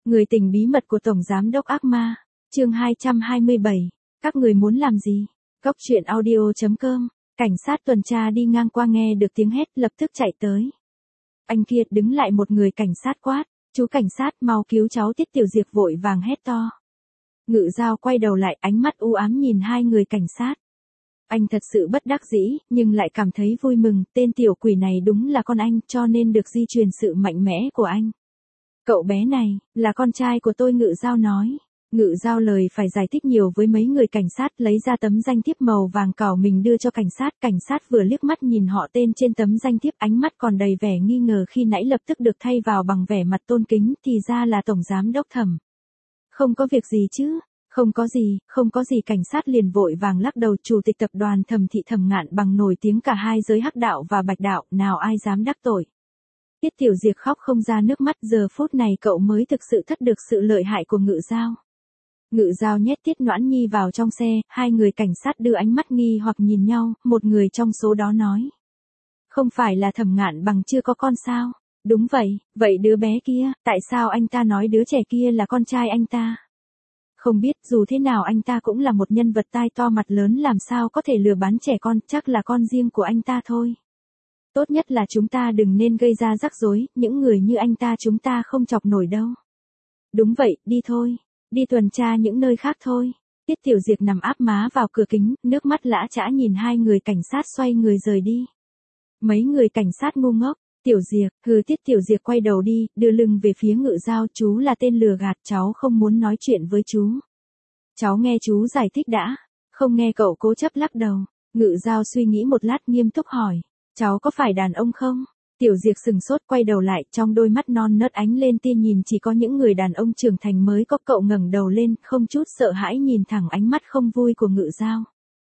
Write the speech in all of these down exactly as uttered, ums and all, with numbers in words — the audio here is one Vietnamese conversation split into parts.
Người tình bí mật của Tổng Giám đốc Ác Ma, chương hai trăm hai mươi bảy, các người muốn làm gì? Cốc truyện audio.com, cảnh sát tuần tra đi ngang qua nghe được tiếng hét lập tức chạy tới. Anh kia đứng lại một người cảnh sát quát, chú cảnh sát mau cứu cháu Tiết Tiểu Diệp vội vàng hét to. Ngự Giao quay đầu lại ánh mắt u ám nhìn hai người cảnh sát. Anh thật sự bất đắc dĩ, nhưng lại cảm thấy vui mừng, tên tiểu quỷ này đúng là con anh cho nên được di truyền sự mạnh mẽ của anh. Cậu bé này, là con trai của tôi, Ngự Giao nói. Ngự Giao lời phải giải thích nhiều với mấy người cảnh sát, lấy ra tấm danh thiếp màu vàng cào mình đưa cho cảnh sát. Cảnh sát vừa liếc mắt nhìn họ tên trên tấm danh thiếp, ánh mắt còn đầy vẻ nghi ngờ khi nãy lập tức được thay vào bằng vẻ mặt tôn kính, thì ra là Tổng Giám đốc Thẩm. Không có việc gì chứ? Không có gì, không có gì. Cảnh sát liền vội vàng lắc đầu. Chủ tịch tập đoàn Thẩm thị Thẩm Ngạn Bằng nổi tiếng cả hai giới hắc đạo và bạch đạo, nào ai dám đắc tội. Tiết Tiểu Diệp khóc không ra nước mắt, giờ phút này cậu mới thực sự thất được sự lợi hại của Ngự Giao. Ngự Giao nhét Tiết Noãn Nhi vào trong xe, hai người cảnh sát đưa ánh mắt nghi hoặc nhìn nhau, một người trong số đó nói. Không phải là Thẩm Ngạn Bằng chưa có con sao? Đúng vậy, vậy đứa bé kia, tại sao anh ta nói đứa trẻ kia là con trai anh ta? Không biết, dù thế nào anh ta cũng là một nhân vật tai to mặt lớn, làm sao có thể lừa bán trẻ con, chắc là con riêng của anh ta thôi. Tốt nhất là chúng ta đừng nên gây ra rắc rối, những người như anh ta chúng ta không chọc nổi đâu. Đúng vậy, đi thôi, đi tuần tra những nơi khác thôi. Tiết Tiểu Diệp nằm áp má vào cửa kính, nước mắt lã chã nhìn hai người cảnh sát xoay người rời đi. Mấy người cảnh sát ngu ngốc. Tiểu Diệp, hừ. Tiết Tiểu Diệp quay đầu đi, đưa lưng về phía Ngự Giao. Chú là tên lừa gạt, cháu không muốn nói chuyện với chú. Cháu nghe chú giải thích đã. Không nghe. Cậu cố chấp lắc đầu. Ngự Giao suy nghĩ một lát nghiêm túc hỏi. Cháu có phải đàn ông không? Tiểu Diệp sừng sốt quay đầu lại, trong đôi mắt non nớt ánh lên tia nhìn chỉ có những người đàn ông trưởng thành mới có. Cậu ngẩng đầu lên, không chút sợ hãi nhìn thẳng ánh mắt không vui của Ngự Giao.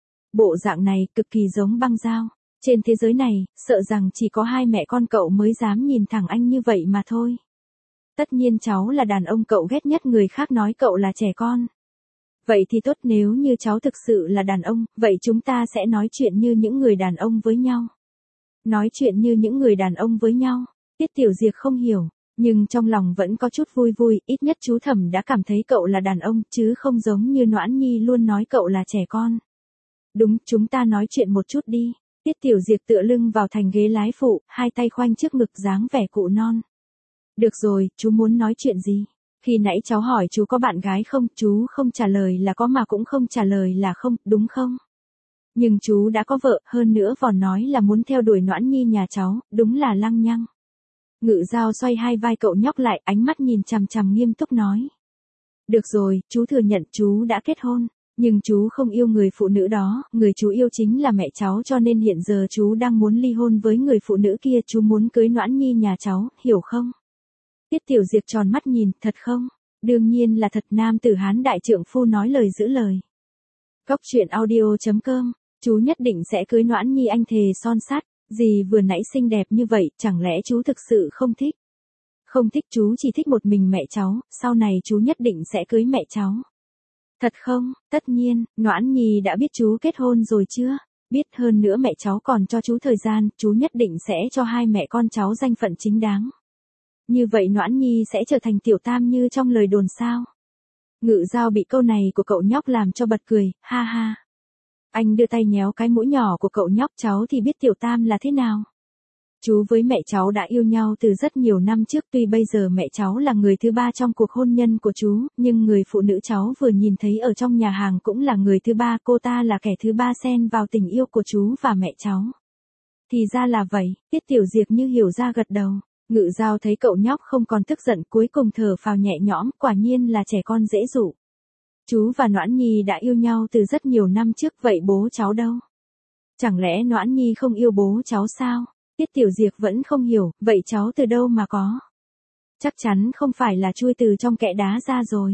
Bộ dạng này cực kỳ giống Băng Giao. Trên thế giới này, sợ rằng chỉ có hai mẹ con cậu mới dám nhìn thẳng anh như vậy mà thôi. Tất nhiên cháu là đàn ông, cậu ghét nhất người khác nói cậu là trẻ con. Vậy thì tốt, nếu như cháu thực sự là đàn ông, vậy chúng ta sẽ nói chuyện như những người đàn ông với nhau. Nói chuyện như những người đàn ông với nhau. Tiết Tiểu Diệp không hiểu, nhưng trong lòng vẫn có chút vui vui, ít nhất chú Thẩm đã cảm thấy cậu là đàn ông, chứ không giống như Noãn Nhi luôn nói cậu là trẻ con. Đúng, chúng ta nói chuyện một chút đi. Tiết Tiểu Diệp tựa lưng vào thành ghế lái phụ, hai tay khoanh trước ngực dáng vẻ cụ non. Được rồi, chú muốn nói chuyện gì? Khi nãy cháu hỏi chú có bạn gái không, chú không trả lời là có mà cũng không trả lời là không, đúng không? Nhưng chú đã có vợ, hơn nữa còn nói là muốn theo đuổi Noãn Nhi nhà cháu, đúng là lăng nhăng. Ngự Giao xoay hai vai cậu nhóc lại, ánh mắt nhìn chằm chằm nghiêm túc nói. Được rồi, chú thừa nhận chú đã kết hôn. Nhưng chú không yêu người phụ nữ đó, người chú yêu chính là mẹ cháu, cho nên hiện giờ chú đang muốn ly hôn với người phụ nữ kia, chú muốn cưới Noãn Nhi nhà cháu, hiểu không? Tiết Tiểu Diệp tròn mắt nhìn, thật không? Đương nhiên là thật, nam tử Hán đại trượng phu nói lời giữ lời. Cốc truyện audio.com, chú nhất định sẽ cưới Noãn Nhi, anh thề son sắt, gì vừa nãy xinh đẹp như vậy, chẳng lẽ chú thực sự không thích? Không thích, chú chỉ thích một mình mẹ cháu, sau này chú nhất định sẽ cưới mẹ cháu. Thật không? Tất nhiên, Noãn Nhi đã biết chú kết hôn rồi chưa? Biết, hơn nữa mẹ cháu còn cho chú thời gian, chú nhất định sẽ cho hai mẹ con cháu danh phận chính đáng. Như vậy Noãn Nhi sẽ trở thành tiểu tam như trong lời đồn sao? Ngự Giao bị câu này của cậu nhóc làm cho bật cười, ha ha. Anh đưa tay nhéo cái mũi nhỏ của cậu nhóc, cháu thì biết tiểu tam là thế nào? Chú với mẹ cháu đã yêu nhau từ rất nhiều năm trước, tuy bây giờ mẹ cháu là người thứ ba trong cuộc hôn nhân của chú, nhưng người phụ nữ cháu vừa nhìn thấy ở trong nhà hàng cũng là người thứ ba, cô ta là kẻ thứ ba xen vào tình yêu của chú và mẹ cháu. Thì ra là vậy, Tiết Tiểu Diệp như hiểu ra gật đầu. Ngự Giao thấy cậu nhóc không còn tức giận, cuối cùng thở phào nhẹ nhõm, quả nhiên là trẻ con dễ dụ. Chú và Noãn Nhi đã yêu nhau từ rất nhiều năm trước, vậy bố cháu đâu? Chẳng lẽ Noãn Nhi không yêu bố cháu sao? Tiết Tiểu Diệp vẫn không hiểu, vậy cháu từ đâu mà có? Chắc chắn không phải là chui từ trong kẽ đá ra rồi.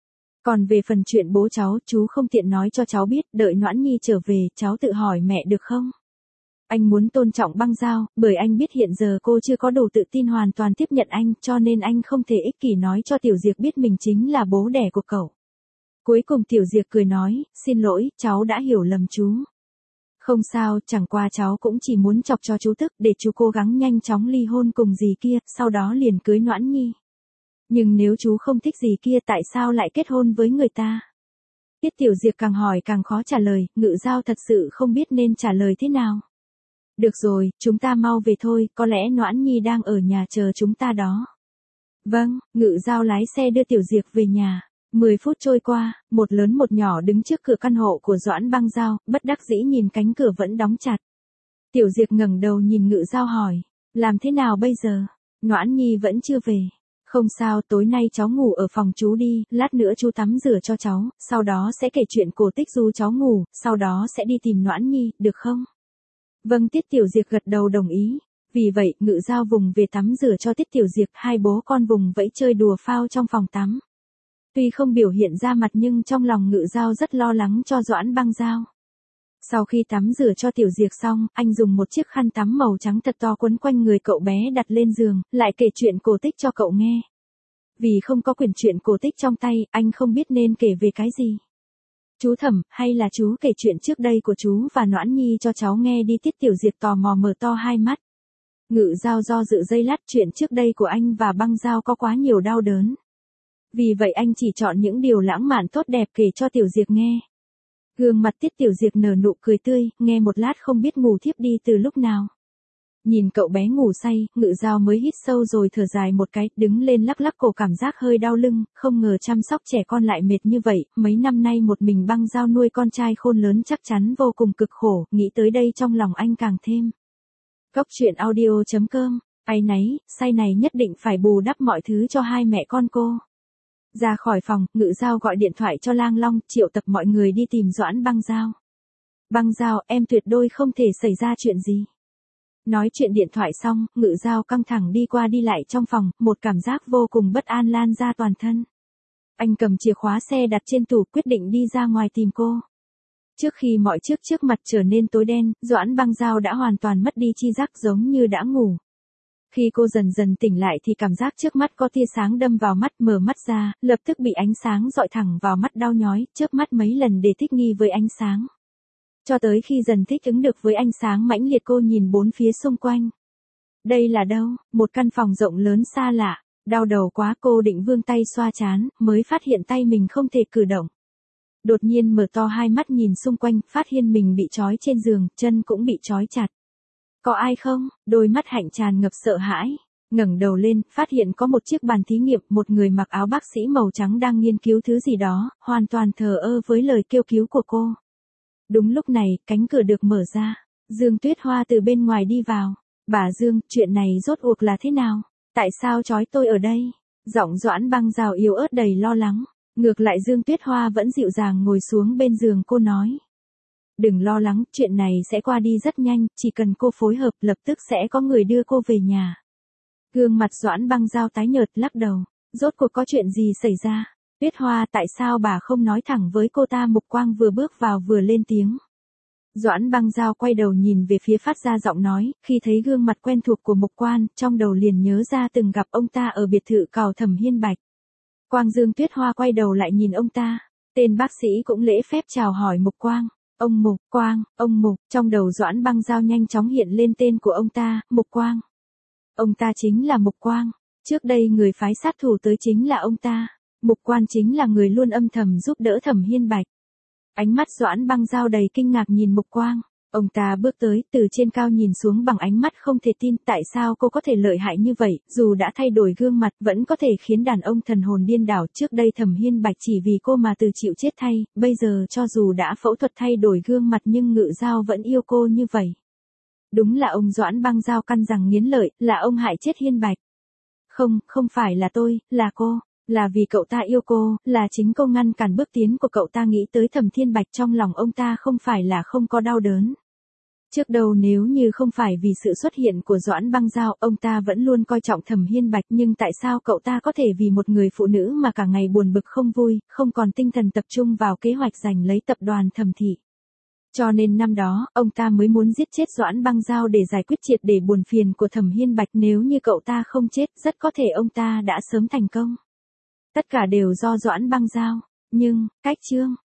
Còn về phần chuyện bố cháu, chú không tiện nói cho cháu biết, đợi Noãn Nhi trở về, cháu tự hỏi mẹ được không? Anh muốn tôn trọng Băng Giao, bởi anh biết hiện giờ cô chưa có đủ tự tin hoàn toàn tiếp nhận anh, cho nên anh không thể ích kỷ nói cho Tiểu Diệp biết mình chính là bố đẻ của cậu. Cuối cùng Tiểu Diệp cười nói, xin lỗi, cháu đã hiểu lầm chú. Không sao, chẳng qua cháu cũng chỉ muốn chọc cho chú tức, để chú cố gắng nhanh chóng ly hôn cùng dì kia, sau đó liền cưới Noãn Nhi. Nhưng nếu chú không thích gì kia tại sao lại kết hôn với người ta? Tiết Tiểu Diệp càng hỏi càng khó trả lời, Ngự Giao thật sự không biết nên trả lời thế nào. Được rồi, chúng ta mau về thôi, có lẽ Noãn Nhi đang ở nhà chờ chúng ta đó. Vâng, Ngự Giao lái xe đưa Tiểu Diệp về nhà. Mười phút trôi qua, một lớn một nhỏ đứng trước cửa căn hộ của Doãn Băng Giao, bất đắc dĩ nhìn cánh cửa vẫn đóng chặt. Tiểu Diệp ngẩng đầu nhìn Ngự Giao hỏi, làm thế nào bây giờ? Noãn Nhi vẫn chưa về. Không sao, tối nay cháu ngủ ở phòng chú đi, lát nữa chú tắm rửa cho cháu, sau đó sẽ kể chuyện cổ tích du cháu ngủ, sau đó sẽ đi tìm Noãn Nhi, được không? Vâng, Tiết Tiểu Diệp gật đầu đồng ý. Vì vậy, Ngự Giao vùng về tắm rửa cho Tiết Tiểu Diệp, hai bố con vùng vẫy chơi đùa phao trong phòng tắm. Tuy không biểu hiện ra mặt nhưng trong lòng Ngự Giao rất lo lắng cho Doãn Băng Giao. Sau khi tắm rửa cho Tiểu Diệp xong, anh dùng một chiếc khăn tắm màu trắng thật to quấn quanh người cậu bé đặt lên giường, lại kể chuyện cổ tích cho cậu nghe. Vì không có quyển truyện cổ tích trong tay, anh không biết nên kể về cái gì. Chú Thẩm, hay là chú kể chuyện trước đây của chú và Noãn Nhi cho cháu nghe đi. Tiết Tiểu Diệp tò mò mở to hai mắt. Ngự Giao do dự giây lát, chuyện trước đây của anh và Băng Giao có quá nhiều đau đớn. Vì vậy anh chỉ chọn những điều lãng mạn tốt đẹp kể cho Tiểu Diệp nghe. Gương mặt Tiết Tiểu Diệp nở nụ cười tươi, nghe một lát không biết ngủ thiếp đi từ lúc nào. Nhìn cậu bé ngủ say, Ngự Giao mới hít sâu rồi thở dài một cái, đứng lên lắc lắc cổ cảm giác hơi đau lưng, không ngờ chăm sóc trẻ con lại mệt như vậy, mấy năm nay một mình Băng Giao nuôi con trai khôn lớn chắc chắn vô cùng cực khổ, nghĩ tới đây trong lòng anh càng thêm. Cốc truyện audio chấm com, áy náy, say này nhất định phải bù đắp mọi thứ cho hai mẹ con cô. Ra khỏi phòng, Ngự Giao gọi điện thoại cho Lang Long, triệu tập mọi người đi tìm Doãn Băng Giao. Băng Giao, em tuyệt đối không thể xảy ra chuyện gì. Nói chuyện điện thoại xong, Ngự Giao căng thẳng đi qua đi lại trong phòng, một cảm giác vô cùng bất an lan ra toàn thân. Anh cầm chìa khóa xe đặt trên tủ quyết định đi ra ngoài tìm cô. Trước khi mọi chiếc trước mặt trở nên tối đen, Doãn Băng Giao đã hoàn toàn mất đi chi giác giống như đã ngủ. Khi cô dần dần tỉnh lại thì cảm giác trước mắt có tia sáng đâm vào mắt, mở mắt ra, lập tức bị ánh sáng dọi thẳng vào mắt đau nhói, chớp mắt mấy lần để thích nghi với ánh sáng. Cho tới khi dần thích ứng được với ánh sáng mãnh liệt cô nhìn bốn phía xung quanh. Đây là đâu? Một căn phòng rộng lớn xa lạ, đau đầu quá cô định vươn tay xoa trán, mới phát hiện tay mình không thể cử động. Đột nhiên mở to hai mắt nhìn xung quanh, phát hiện mình bị trói trên giường, chân cũng bị trói chặt. Có ai không? Đôi mắt Hạnh tràn ngập sợ hãi. Ngẩng đầu lên, phát hiện có một chiếc bàn thí nghiệm, một người mặc áo bác sĩ màu trắng đang nghiên cứu thứ gì đó, hoàn toàn thờ ơ với lời kêu cứu của cô. Đúng lúc này, cánh cửa được mở ra. Dương Tuyết Hoa từ bên ngoài đi vào. Bà Dương, chuyện này rốt cuộc là thế nào? Tại sao trói tôi ở đây? Giọng Doãn Băng Giao yếu ớt đầy lo lắng. Ngược lại Dương Tuyết Hoa vẫn dịu dàng ngồi xuống bên giường cô nói. Đừng lo lắng, chuyện này sẽ qua đi rất nhanh, chỉ cần cô phối hợp lập tức sẽ có người đưa cô về nhà. Gương mặt Doãn Băng Giao tái nhợt lắc đầu. Rốt cuộc có chuyện gì xảy ra? Tuyết Hoa, tại sao bà không nói thẳng với cô ta? Mục Quang vừa bước vào vừa lên tiếng. Doãn Băng Giao quay đầu nhìn về phía phát ra giọng nói, khi thấy gương mặt quen thuộc của Mục Quan, trong đầu liền nhớ ra từng gặp ông ta ở biệt thự Cào Thẩm Hiên Bạch. Quang Dương Tuyết Hoa quay đầu lại nhìn ông ta, tên bác sĩ cũng lễ phép chào hỏi Mục Quang. Ông Mục Quang, ông Mục, trong đầu Doãn Băng Giao nhanh chóng hiện lên tên của ông ta, Mục Quang. Ông ta chính là Mục Quang, trước đây người phái sát thủ tới chính là ông ta. Mục Quan chính là người luôn âm thầm giúp đỡ Thẩm Hiên Bạch. Ánh mắt Doãn Băng Giao đầy kinh ngạc nhìn Mục Quang. Ông ta bước tới, từ trên cao nhìn xuống bằng ánh mắt không thể tin, tại sao cô có thể lợi hại như vậy, dù đã thay đổi gương mặt, vẫn có thể khiến đàn ông thần hồn điên đảo. Trước đây Thẩm Hiên Bạch chỉ vì cô mà từ chịu chết thay, bây giờ cho dù đã phẫu thuật thay đổi gương mặt nhưng Ngự Giao vẫn yêu cô như vậy. Đúng là ông Doãn Băng Giao căn răng nghiến lợi, là ông hại chết Hiên Bạch. Không, không phải là tôi, là cô. Là vì cậu ta yêu cô, là chính cô ngăn cản bước tiến của cậu ta. Nghĩ tới Thẩm Thiên Bạch trong lòng ông ta không phải là không có đau đớn. Trước đầu nếu như không phải vì sự xuất hiện của Doãn Băng Giao, ông ta vẫn luôn coi trọng Thẩm Hiên Bạch, nhưng tại sao cậu ta có thể vì một người phụ nữ mà cả ngày buồn bực không vui, không còn tinh thần tập trung vào kế hoạch giành lấy tập đoàn Thẩm thị. Cho nên năm đó, ông ta mới muốn giết chết Doãn Băng Giao để giải quyết triệt để buồn phiền của Thẩm Hiên Bạch. Nếu như cậu ta không chết, rất có thể ông ta đã sớm thành công. Tất cả đều do Doãn Băng Giao. Nhưng, cách chương